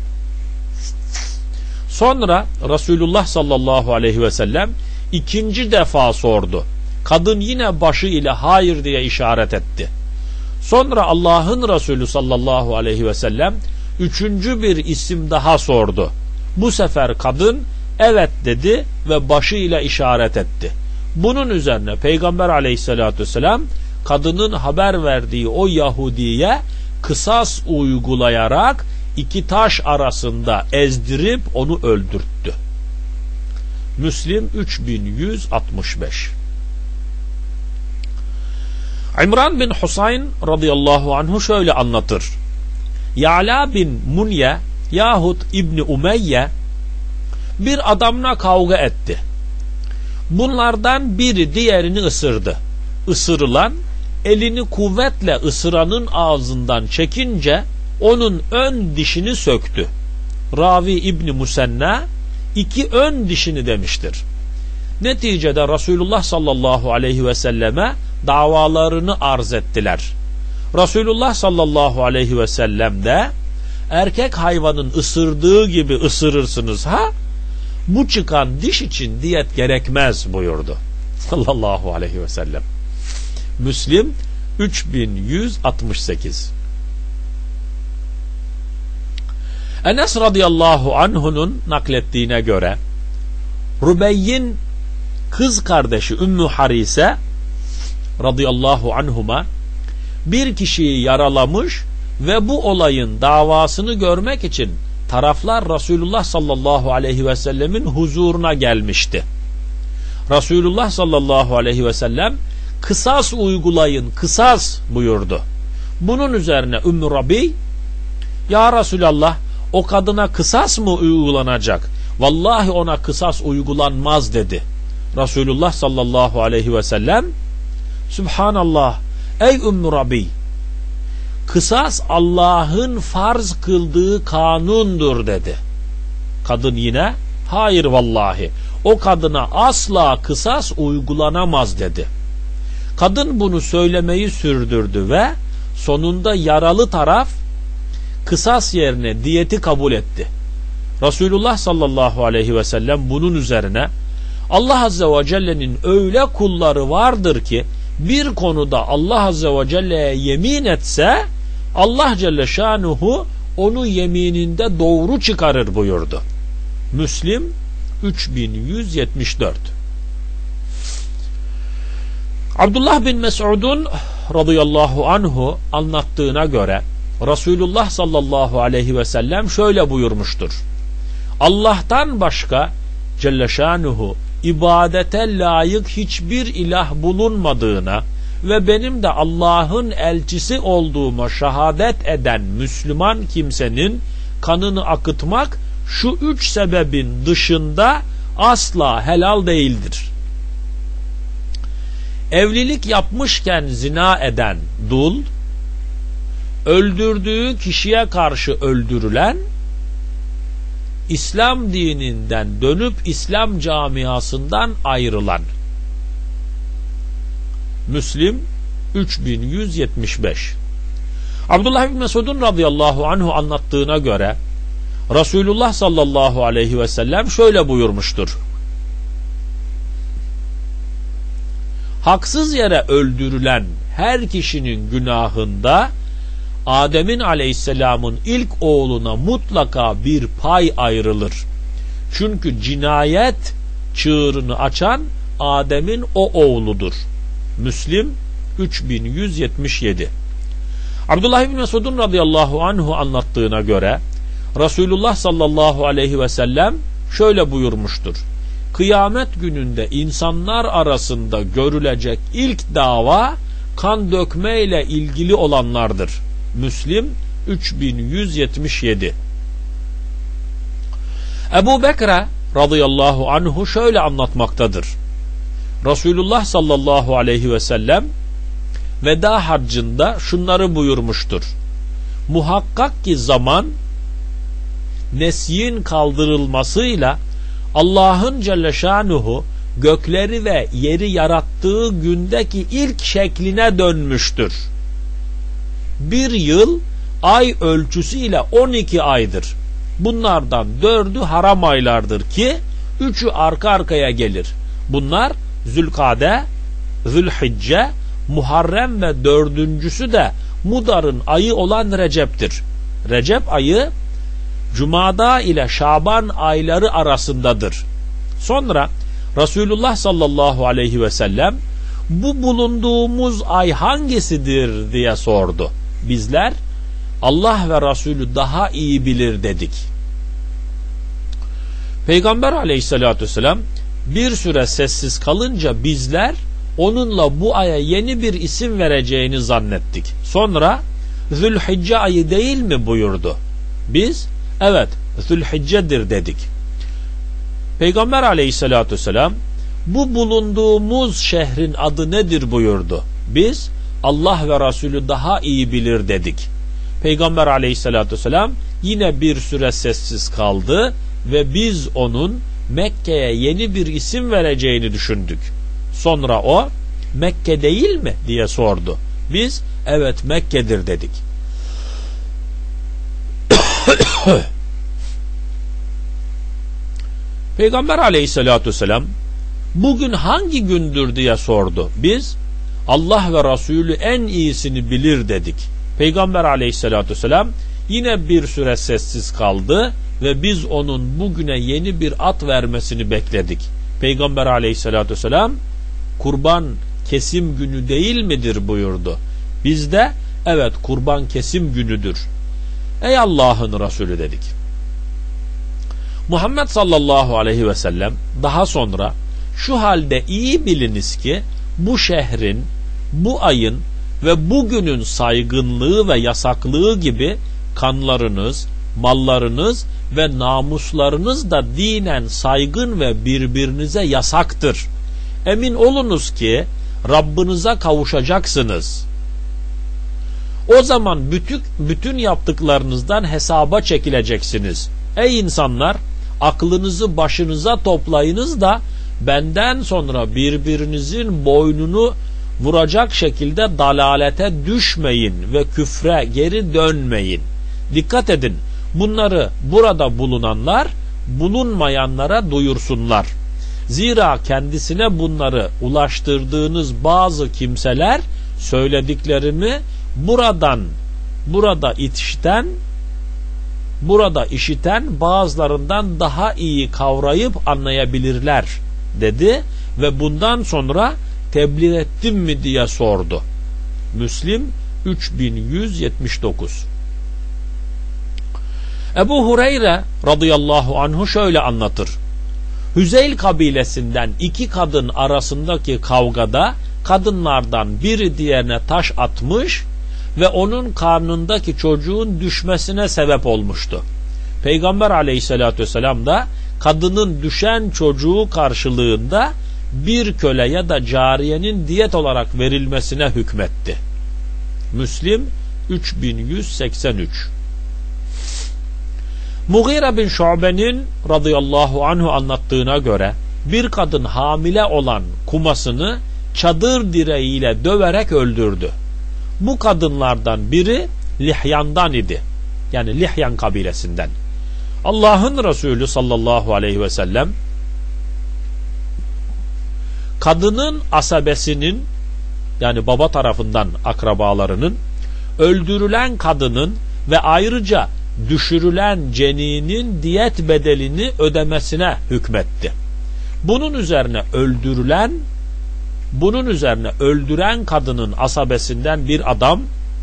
Sonra Resulullah sallallahu aleyhi ve sellem ikinci defa sordu. Kadın yine başı ile hayır diye işaret etti. Sonra Allah'ın Resulü sallallahu aleyhi ve sellem üçüncü bir isim daha sordu. Bu sefer kadın evet dedi ve başı ile işaret etti. Bunun üzerine Peygamber aleyhissalatü vesselam kadının haber verdiği o Yahudi'ye kısas uygulayarak iki taş arasında ezdirip onu öldürttü. Müslim üç bin yüz altmış beş. İmran bin Husayn radıyallahu anhu şöyle anlatır. Ya'la bin Munye yahut İbni Umeyye bir adamla kavga etti. Bunlardan biri diğerini ısırdı. Isırılan elini kuvvetle ısıranın ağzından çekince onun ön dişini söktü. Ravi İbni Musenna iki ön dişini demiştir. Neticede Resulullah sallallahu aleyhi ve selleme davalarını arz ettiler. Resulullah sallallahu aleyhi ve sellem de erkek hayvanın ısırdığı gibi ısırırsınız ha, bu çıkan diş için diyet gerekmez buyurdu. Sallallahu aleyhi ve sellem. Müslim üç bin yüz altmış sekiz. Enes radıyallahu anhu'nun naklettiğine göre Rubey'in kız kardeşi Ümmü Harise radıyallahu anhuma bir kişiyi yaralamış ve bu olayın davasını görmek için taraflar Resulullah sallallahu aleyhi ve sellemin huzuruna gelmişti. Resulullah sallallahu aleyhi ve sellem kısas uygulayın, kısas buyurdu. Bunun üzerine Ümmü Rabi, ya Resulallah, o kadına kısas mı uygulanacak? Vallahi ona kısas uygulanmaz dedi. Resulullah sallallahu aleyhi ve sellem, Subhanallah, ey Ümmü Rabi, kısas Allah'ın farz kıldığı kanundur dedi. Kadın yine, hayır vallahi, o kadına asla kısas uygulanamaz dedi. Kadın bunu söylemeyi sürdürdü ve sonunda yaralı taraf kısas yerine diyeti kabul etti. Resulullah sallallahu aleyhi ve sellem bunun üzerine Allah azze ve celle'nin öyle kulları vardır ki bir konuda Allah azze ve celle'ye yemin etse Allah celle şanuhu onu yemininde doğru çıkarır buyurdu. Müslim üç bin yüz yetmiş dört. Abdullah bin Mes'ud'un radıyallahu anhu anlattığına göre Resulullah sallallahu aleyhi ve sellem şöyle buyurmuştur: Allah'tan başka Celle Şanuhu ibadete layık hiçbir ilah bulunmadığına ve benim de Allah'ın elçisi olduğuma şehadet eden Müslüman kimsenin kanını akıtmak şu üç sebebin dışında asla helal değildir. Evlilik yapmışken zina eden dul, öldürdüğü kişiye karşı öldürülen, İslam dininden dönüp İslam camiasından ayrılan. Müslim üç bin yüz yetmiş beş. Abdullah bin Mesud'un radıyallahu anhu anlattığına göre Resulullah sallallahu aleyhi ve sellem şöyle buyurmuştur: haksız yere öldürülen her kişinin günahında Adem'in aleyhisselamın ilk oğluna mutlaka bir pay ayrılır. Çünkü cinayet çığırını açan Adem'in o oğludur. Müslim üç bin yüz yetmiş yedi. Abdullah bin Mesud'un radıyallahu anhu anlattığına göre Resulullah sallallahu aleyhi ve sellem şöyle buyurmuştur: kıyamet gününde insanlar arasında görülecek ilk dava kan dökme ile ilgili olanlardır. Müslim üç bin yüz yetmiş yedi. Ebu Bekre radıyallahu anhu şöyle anlatmaktadır: Resulullah sallallahu aleyhi ve sellem veda haccında şunları buyurmuştur: muhakkak ki zaman nesyin kaldırılmasıyla Allah'ın Celle Şanuhu gökleri ve yeri yarattığı gündeki ilk şekline dönmüştür. Bir yıl ay ölçüsüyle on iki aydır. Bunlardan dördü haram aylardır ki üçü arka arkaya gelir. Bunlar Zülkade, Zülhicce, Muharrem ve dördüncüsü de Mudar'ın ayı olan Recep'tir. Recep ayı Cumada ile Şaban ayları arasındadır. Sonra Resulullah sallallahu aleyhi ve sellem bu bulunduğumuz ay hangisidir diye sordu. Bizler Allah ve Resulü daha iyi bilir dedik. Peygamber aleyhissalatü vesselam bir süre sessiz kalınca bizler onunla bu aya yeni bir isim vereceğini zannettik. Sonra Zülhicce ayı değil mi buyurdu. Biz evet Zülhicce'dir dedik. Peygamber aleyhissalatü vesselam bu bulunduğumuz şehrin adı nedir buyurdu. Biz Allah ve Resulü daha iyi bilir dedik. Peygamber aleyhissalatü vesselam yine bir süre sessiz kaldı ve biz onun Mekke'ye yeni bir isim vereceğini düşündük. Sonra o Mekke değil mi diye sordu. Biz evet Mekke'dir dedik. Peygamber aleyhissalatü vesselam bugün hangi gündür diye sordu. Biz Allah ve Resulü en iyisini bilir dedik. Peygamber aleyhissalatü vesselam yine bir süre sessiz kaldı ve biz onun bugüne yeni bir ad vermesini bekledik. Peygamber aleyhissalatü vesselam kurban kesim günü değil midir buyurdu. Biz de evet kurban kesim günüdür. Ey Allah'ın Resulü dedik. Muhammed sallallahu aleyhi ve sellem daha sonra şu halde iyi biliniz ki bu şehrin, bu ayın ve bugünün saygınlığı ve yasaklığı gibi kanlarınız, mallarınız ve namuslarınız da dinen saygın ve birbirinize yasaktır. Emin olunuz ki Rabbinize kavuşacaksınız. O zaman bütün, bütün yaptıklarınızdan hesaba çekileceksiniz. Ey insanlar, aklınızı başınıza toplayınız da benden sonra birbirinizin boynunu vuracak şekilde dalalete düşmeyin ve küfre geri dönmeyin. Dikkat edin, bunları burada bulunanlar bulunmayanlara duyursunlar. Zira kendisine bunları ulaştırdığınız bazı kimseler söylediklerimi buradan burada işiten burada işiten bazılarından daha iyi kavrayıp anlayabilirler dedi ve bundan sonra tebliğ ettim mi diye sordu. Müslim üç bin yüz yetmiş dokuz. Ebu Hureyre radıyallahu anhu şöyle anlatır. Hüzeyl kabilesinden iki kadın arasındaki kavgada kadınlardan biri diğerine taş atmış ve onun karnındaki çocuğun düşmesine sebep olmuştu. Peygamber aleyhissalatü vesselam da kadının düşen çocuğu karşılığında bir köle ya da cariyenin diyet olarak verilmesine hükmetti. Müslim üç bin yüz seksen üç. Mughire bin Şube'nin radıyallahu anhu anlattığına göre bir kadın hamile olan kumasını çadır direğiyle döverek öldürdü. Bu kadınlardan biri Lihyan'dan idi. Yani Lihyan kabilesinden. Allah'ın Resulü sallallahu aleyhi ve sellem kadının asabesinin, yani baba tarafından akrabalarının, öldürülen kadının ve ayrıca düşürülen ceninin diyet bedelini ödemesine hükmetti. Bunun üzerine öldürülen bunun üzerine öldüren kadının asabesinden bir adam,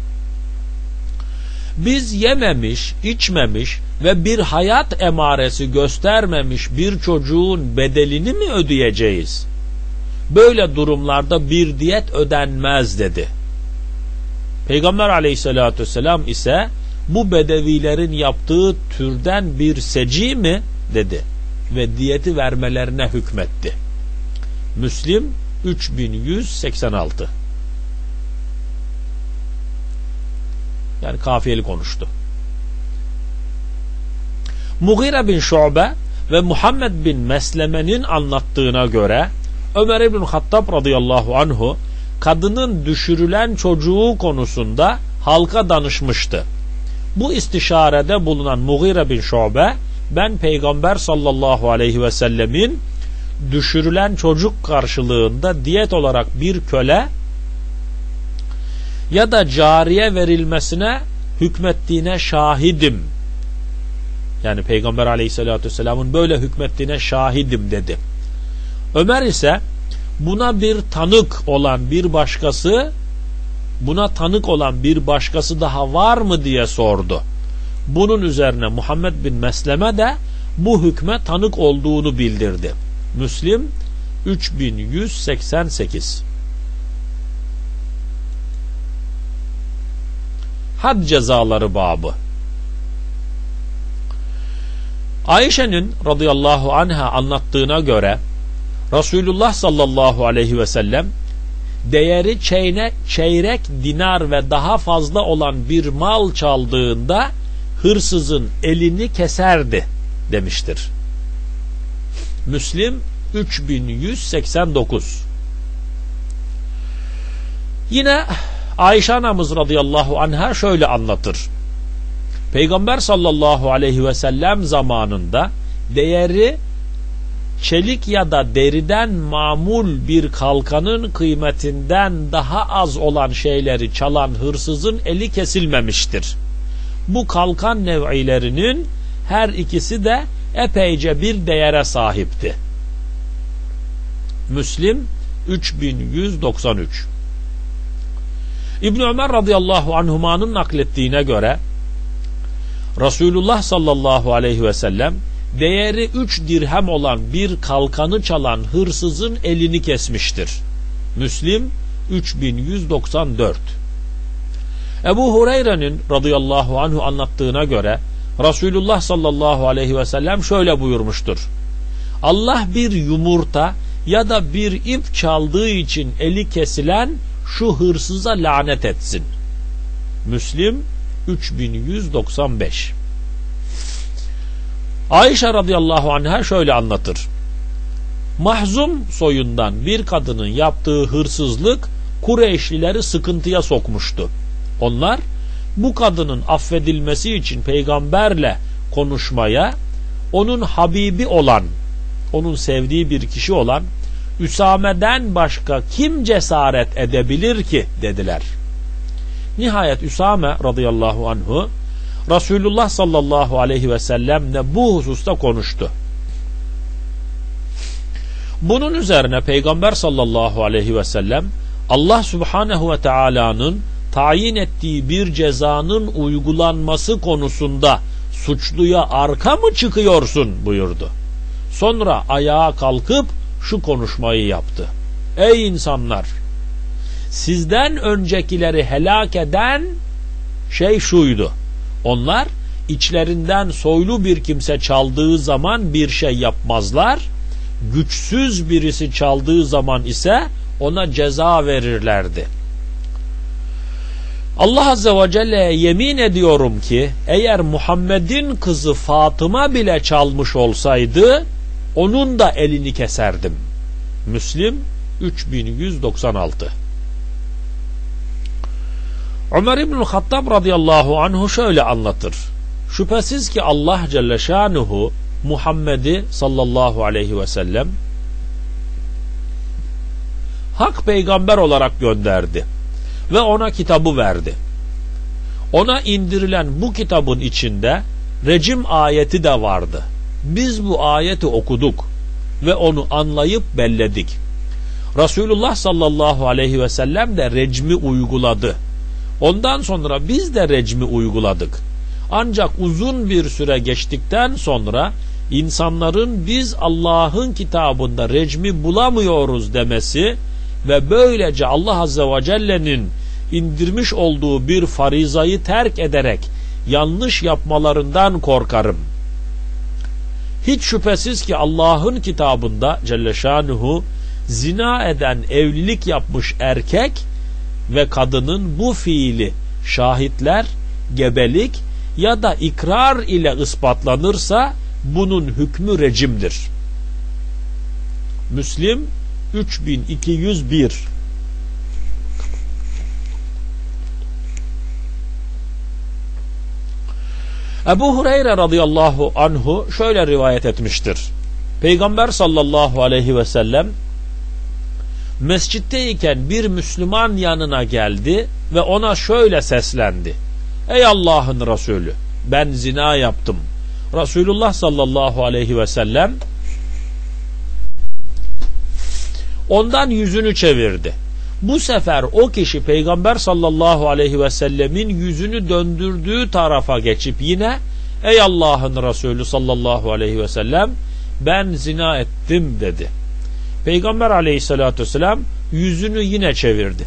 biz yememiş, içmemiş ve bir hayat emaresi göstermemiş bir çocuğun bedelini mi ödeyeceğiz? Böyle durumlarda bir diyet ödenmez dedi. Peygamber aleyhissalatü vesselam ise bu bedevilerin yaptığı türden bir seci mi dedi ve diyeti vermelerine hükmetti. Müslim üç bin yüz seksen altı. Yani kafiyeli konuştu. Mughire bin Şube ve Muhammed bin Mesleme'nin anlattığına göre Ömer İbn Hattab radıyallahu anhu kadının düşürülen çocuğu konusunda halka danışmıştı. Bu istişarede bulunan Mughire bin Şube, ben Peygamber sallallahu aleyhi ve sellemin düşürülen çocuk karşılığında diyet olarak bir köle ya da cariye verilmesine hükmettiğine şahidim. Yani Peygamber aleyhissalatü vesselamın böyle hükmettiğine şahidim dedi. Ömer ise buna bir tanık olan bir başkası buna tanık olan bir başkası daha var mı diye sordu. Bunun üzerine Muhammed bin Mesleme de bu hükme tanık olduğunu bildirdi. Müslim üç bin yüz seksen sekiz. Had cezaları babı. Ayşe'nin radıyallahu anha anlattığına göre Resulullah sallallahu aleyhi ve sellem değeri çeyne, çeyrek dinar ve daha fazla olan bir mal çaldığında hırsızın elini keserdi demiştir. Müslim üç bin yüz seksen dokuz. Yine Ayşe anamız radıyallahu anha şöyle anlatır. Peygamber sallallahu aleyhi ve sellem zamanında değeri çelik ya da deriden mamul bir kalkanın kıymetinden daha az olan şeyleri çalan hırsızın eli kesilmemiştir. Bu kalkan nev'ilerinin her ikisi de epeyce bir değere sahipti. Müslim üç bin yüz doksan üç. İbn Ömer radıyallahu anhumanın naklettiğine göre Resulullah sallallahu aleyhi ve sellem değeri üç dirhem olan bir kalkanı çalan hırsızın elini kesmiştir. Müslim üç bin yüz doksan dört. Ebu Hureyre'nin radıyallahu anhu anlattığına göre Resulullah sallallahu aleyhi ve sellem şöyle buyurmuştur. Allah bir yumurta ya da bir ip çaldığı için eli kesilen şu hırsıza lanet etsin. Müslim üç bin yüz doksan beş. Ayşe radıyallahu anha şöyle anlatır. Mahzum soyundan bir kadının yaptığı hırsızlık Kureyşlileri sıkıntıya sokmuştu. Onlar bu kadının affedilmesi için peygamberle konuşmaya, onun Habibi olan, onun sevdiği bir kişi olan Üsame'den başka kim cesaret edebilir ki dediler. Nihayet Üsame radıyallahu anhu Resulullah sallallahu aleyhi ve sellemle bu hususta konuştu. Bunun üzerine Peygamber sallallahu aleyhi ve sellem Allah subhanehu ve teala'nın tayin ettiği bir cezanın uygulanması konusunda suçluya arka mı çıkıyorsun buyurdu. Sonra ayağa kalkıp şu konuşmayı yaptı. Ey insanlar! Sizden öncekileri helak eden şey şuydu. Onlar içlerinden soylu bir kimse çaldığı zaman bir şey yapmazlar. Güçsüz birisi çaldığı zaman ise ona ceza verirlerdi. Allah Azze ve Celle'ye yemin ediyorum ki eğer Muhammed'in kızı Fatıma bile çalmış olsaydı onun da elini keserdim. Müslim üç bin yüz doksan altı. Ömer İbnül Hattab radıyallahu anhu şöyle anlatır. Şüphesiz ki Allah Celle Şanuhu Muhammed'i sallallahu aleyhi ve sellem hak peygamber olarak gönderdi ve ona kitabı verdi. Ona indirilen bu kitabın içinde recim ayeti de vardı. Biz bu ayeti okuduk ve onu anlayıp belledik. Resulullah sallallahu aleyhi ve sellem de recmi uyguladı. Ondan sonra biz de recmi uyguladık. Ancak uzun bir süre geçtikten sonra insanların biz Allah'ın kitabında recmi bulamıyoruz demesi ve böylece Allah Azze ve Celle'nin indirmiş olduğu bir farizayı terk ederek yanlış yapmalarından korkarım. Hiç şüphesiz ki Allah'ın kitabında Celle Şanuhu zina eden evlilik yapmış erkek ve kadının bu fiili şahitler, gebelik ya da ikrar ile ispatlanırsa bunun hükmü recimdir. Müslim üç bin iki yüz bir. Ebu Hureyre radıyallahu anhu şöyle rivayet etmiştir. Peygamber sallallahu aleyhi ve sellem mescitteyken bir Müslüman yanına geldi ve ona şöyle seslendi. Ey Allah'ın Resulü, ben zina yaptım. Resulullah sallallahu aleyhi ve sellem ondan yüzünü çevirdi. Bu sefer o kişi Peygamber sallallahu aleyhi ve sellemin yüzünü döndürdüğü tarafa geçip yine ey Allah'ın Resulü sallallahu aleyhi ve sellem ben zina ettim dedi. Peygamber aleyhissalatü vesselam yüzünü yine çevirdi.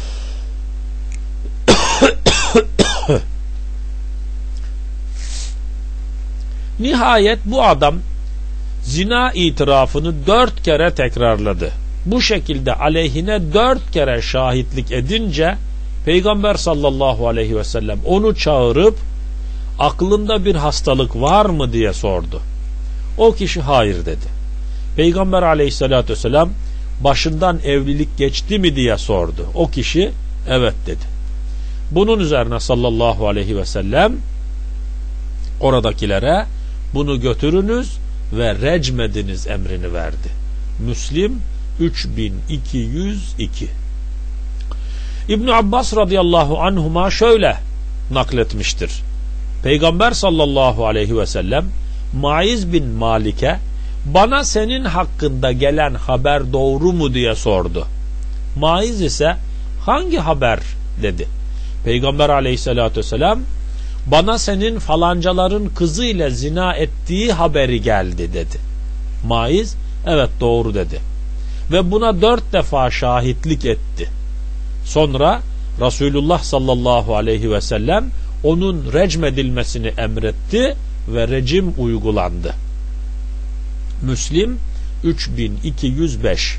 Nihayet bu adam zina itirafını dört kere tekrarladı. Bu şekilde aleyhine dört kere şahitlik edince Peygamber sallallahu aleyhi ve sellem onu çağırıp aklında bir hastalık var mı diye sordu. O kişi hayır dedi. Peygamber aleyhissalatü vesselam başından evlilik geçti mi diye sordu. O kişi evet dedi. Bunun üzerine sallallahu aleyhi ve sellem oradakilere bunu götürünüz ve recmediniz emrini verdi. Müslim üç bin iki yüz iki. İbn Abbas radıyallahu anhuma şöyle nakletmiştir. Peygamber sallallahu aleyhi ve sellem Maiz bin Malik'e bana senin hakkında gelen haber doğru mu diye sordu. Maiz ise hangi haber dedi. Peygamber aleyhissalatü vesselam bana senin falancaların kızı ile zina ettiği haberi geldi dedi. Maiz evet doğru dedi. Ve buna dört defa şahitlik etti. Sonra Resulullah sallallahu aleyhi ve sellem onun recmedilmesini emretti ve recim uygulandı. Müslim üç bin iki yüz beş.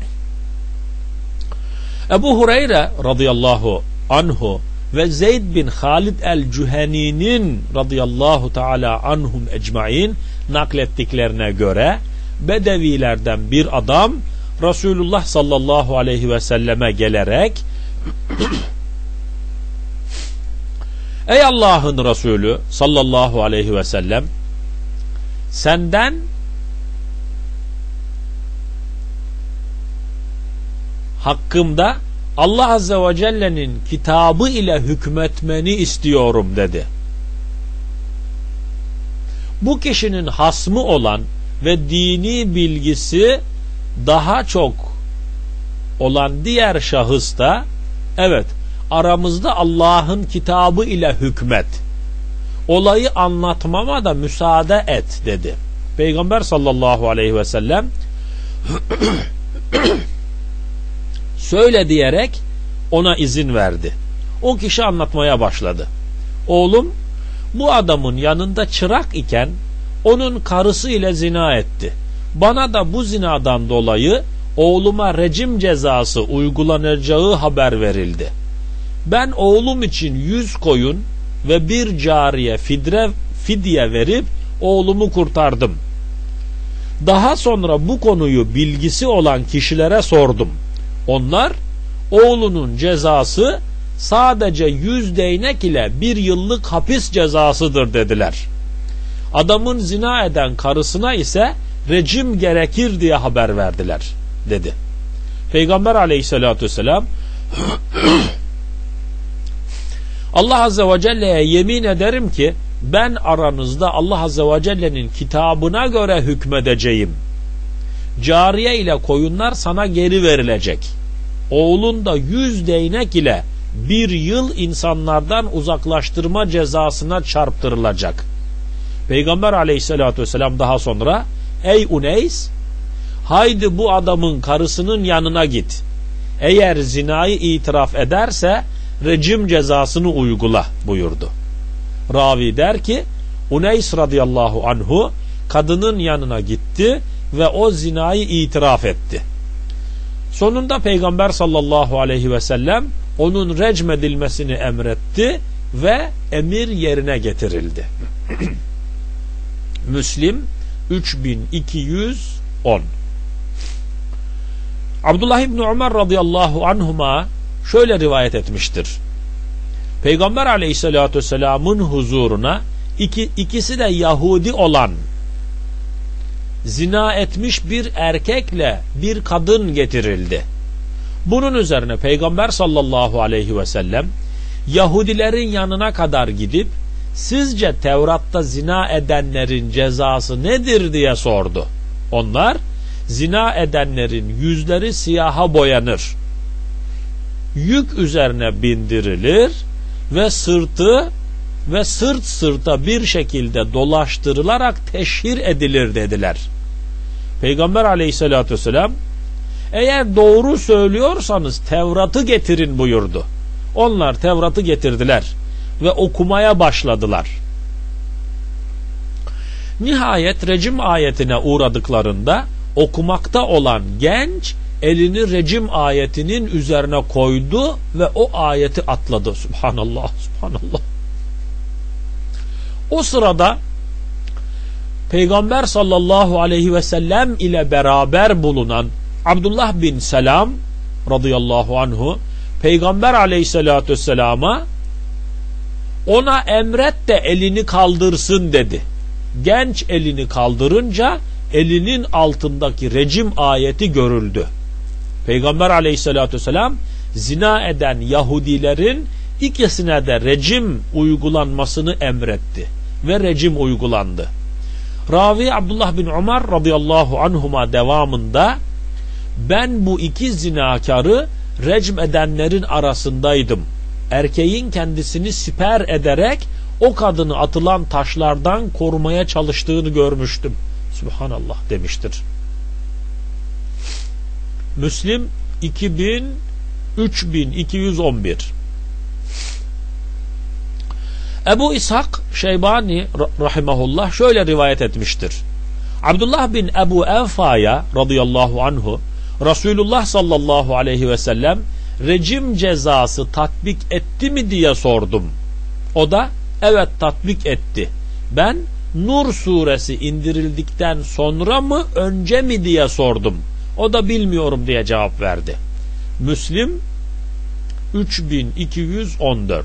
Ebu Hureyre radıyallahu anhu ve Zeyd bin Halid el-Cüheni'nin radıyallahu teala anhum ecmain naklettiklerine göre Bedevilerden bir adam Resulullah sallallahu aleyhi ve selleme gelerek ey Allah'ın Resulü sallallahu aleyhi ve sellem senden hakkımda Allah Azze ve Celle'nin kitabı ile hükmetmeni istiyorum dedi. Bu kişinin hasmı olan ve dini bilgisi daha çok olan diğer şahıs da evet aramızda Allah'ın kitabı ile hükmet. olayı anlatmama da müsaade et dedi. Peygamber sallallahu aleyhi ve sellem söyle diyerek ona izin verdi. O kişi anlatmaya başladı. Oğlum bu adamın yanında çırak iken onun karısı ile zina etti. Bana da bu zinadan dolayı oğluma rejim cezası uygulanacağı haber verildi. Ben oğlum için yüz koyun ve bir cariye fidre, fidye verip oğlumu kurtardım. Daha sonra bu konuyu bilgisi olan kişilere sordum. Onlar oğlunun cezası sadece yüz değnek ile bir yıllık hapis cezasıdır dediler. Adamın zina eden karısına ise rejim gerekir diye haber verdiler dedi. Peygamber aleyhissalatü vesselam Allah azze ve celle'ye yemin ederim ki ben aranızda Allah azze ve celle'nin kitabına göre hükmedeceğim. Cariye ile koyunlar sana geri verilecek. Oğlun da yüz değnek ile bir yıl insanlardan uzaklaştırma cezasına çarptırılacak. Peygamber aleyhissalatü vesselam daha sonra ey Uneys, haydi bu adamın karısının yanına git. Eğer zinayı itiraf ederse rejim cezasını uygula buyurdu. Ravi der ki Uneys radıyallahu anhu kadının yanına gitti ve o zinayı itiraf etti. Sonunda Peygamber sallallahu aleyhi ve sellem onun recmedilmesini emretti ve emir yerine getirildi. Müslim üç bin iki yüz on. Abdullah İbni Ömer radıyallahu anhuma şöyle rivayet etmiştir. Peygamber aleyhissalatü vesselamın huzuruna iki, ikisi de Yahudi olan zina etmiş bir erkekle bir kadın getirildi. Bunun üzerine Peygamber sallallahu aleyhi ve sellem Yahudilerin yanına kadar gidip sizce Tevrat'ta zina edenlerin cezası nedir diye sordu. Onlar zina edenlerin yüzleri siyaha boyanır, yük üzerine bindirilir ve sırtı ve sırt sırta bir şekilde dolaştırılarak teşhir edilir dediler. Peygamber aleyhissalatü vesselam eğer doğru söylüyorsanız Tevrat'ı getirin buyurdu. Onlar Tevrat'ı getirdiler ve okumaya başladılar. Nihayet rejim ayetine uğradıklarında okumakta olan genç elini rejim ayetinin üzerine koydu ve o ayeti atladı. Subhanallah, subhanallah. O sırada Peygamber sallallahu aleyhi ve sellem ile beraber bulunan Abdullah bin Selam radıyallahu anhu Peygamber aleyhissalatü vesselama ona emret de elini kaldırsın dedi. Genç elini kaldırınca elinin altındaki rejim ayeti görüldü. Peygamber aleyhissalatü vesselam zina eden Yahudilerin ikisine de rejim uygulanmasını emretti ve rejim uygulandı. Ravi Abdullah bin Ömer radıyallahu anhuma devamında ben bu iki zinakarı recm edenlerin arasındaydım. Erkeğin kendisini siper ederek o kadını atılan taşlardan korumaya çalıştığını görmüştüm. Subhanallah demiştir. Müslim iki bin üç bin iki yüz on bir. Ebu İshak Şeybani rahimahullah şöyle rivayet etmiştir. Abdullah bin Ebu Evfa'ya radıyallahu anhu Resulullah sallallahu aleyhi ve sellem rejim cezası tatbik etti mi diye sordum. O da evet tatbik etti. Ben Nur suresi indirildikten sonra mı önce mi diye sordum. O da bilmiyorum diye cevap verdi. Müslim üç bin iki yüz on dört.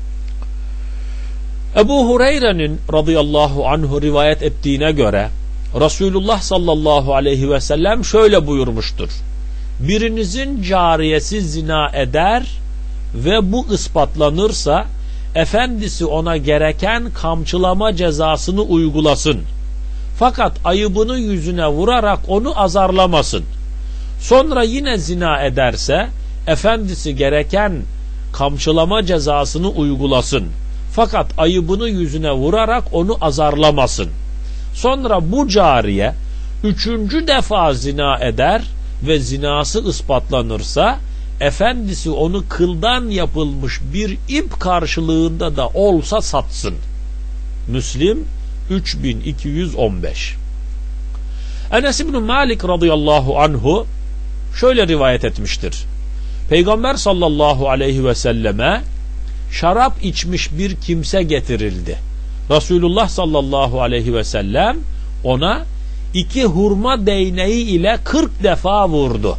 Ebu Hureyre'nin radıyallahu anhu rivayet ettiğine göre Resulullah sallallahu aleyhi ve sellem şöyle buyurmuştur. Birinizin cariyesi zina eder ve bu ispatlanırsa efendisi ona gereken kamçılama cezasını uygulasın. Fakat ayıbını yüzüne vurarak onu azarlamasın. Sonra yine zina ederse efendisi gereken kamçılama cezasını uygulasın. Fakat ayıbını yüzüne vurarak onu azarlamasın. Sonra bu cariye üçüncü defa zina eder ve zinası ispatlanırsa efendisi onu kıldan yapılmış bir ip karşılığında da olsa satsın. Müslim üç bin iki yüz on beş. Enes İbn Malik radıyallahu anhu şöyle rivayet etmiştir. Peygamber sallallahu aleyhi ve selleme şarap içmiş bir kimse getirildi. Resulullah sallallahu aleyhi ve sellem ona iki hurma değneği ile kırk defa vurdu.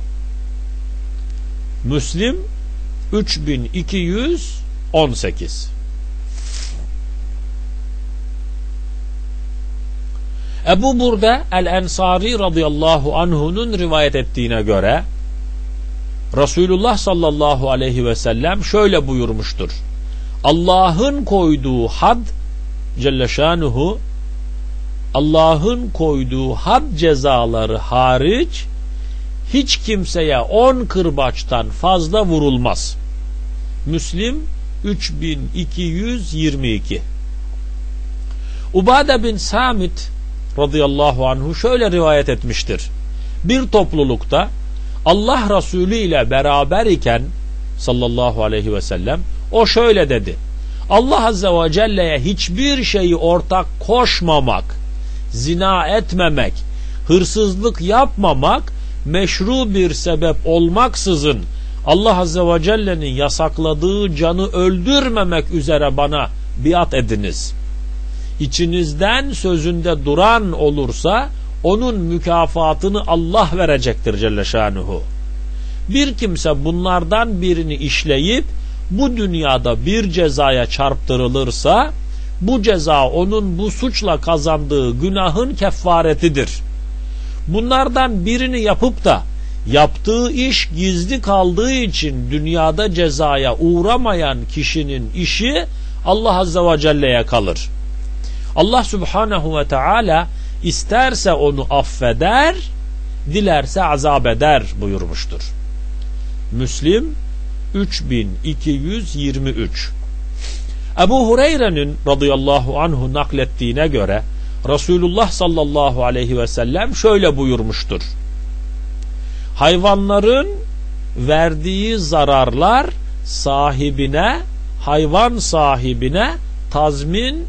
Müslim üç bin iki yüz on sekiz. Ebu Burda el-Ensari radıyallahu anhu'nun rivayet ettiğine göre Resulullah sallallahu aleyhi ve sellem şöyle buyurmuştur. Allah'ın koyduğu had Celle şanuhu, Allah'ın koyduğu had cezaları hariç hiç kimseye on kırbaçtan fazla vurulmaz. Müslim üç bin iki yüz yirmi iki. Ubade bin Samit radıyallahu anhu şöyle rivayet etmiştir. Bir toplulukta Allah Resulü ile beraber iken sallallahu aleyhi ve sellem o şöyle dedi. Allah Azze ve Celle'ye hiçbir şeyi ortak koşmamak, zina etmemek, hırsızlık yapmamak, meşru bir sebep olmaksızın Allah Azze ve Celle'nin yasakladığı canı öldürmemek üzere bana biat ediniz. İçinizden sözünde duran olursa onun mükafatını Allah verecektir Celle şanuhu. Bir kimse bunlardan birini işleyip bu dünyada bir cezaya çarptırılırsa bu ceza onun bu suçla kazandığı günahın kefaretidir. Bunlardan birini yapıp da yaptığı iş gizli kaldığı için dünyada cezaya uğramayan kişinin işi Allah Azze ve Celle'ye kalır. Allah Subhanahu ve Teala isterse onu affeder, dilerse azap eder buyurmuştur. Müslim üç bin iki yüz yirmi üç. Ebu Hureyre'nin radıyallahu anhu naklettiğine göre Resulullah sallallahu aleyhi ve sellem şöyle buyurmuştur. Hayvanların verdiği zararlar sahibine, hayvan sahibine tazmin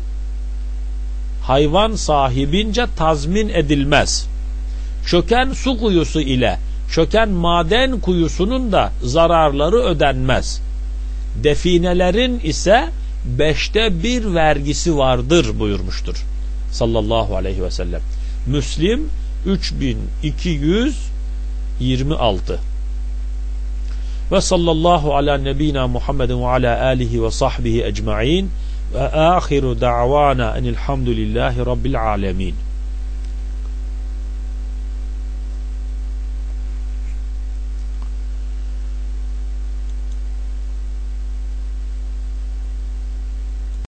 hayvan sahibince tazmin edilmez. Çöken su kuyusu ile çöken maden kuyusunun da zararları ödenmez. Definelerin ise beşte bir vergisi vardır buyurmuştur sallallahu aleyhi ve sellem. Müslim üç bin iki yüz yirmi altı. Ve sallallahu ala nebina Muhammedin ve ala alihi ve sahbihi ecma'in ve ahiru da'vana enilhamdülillahi rabbil alemin.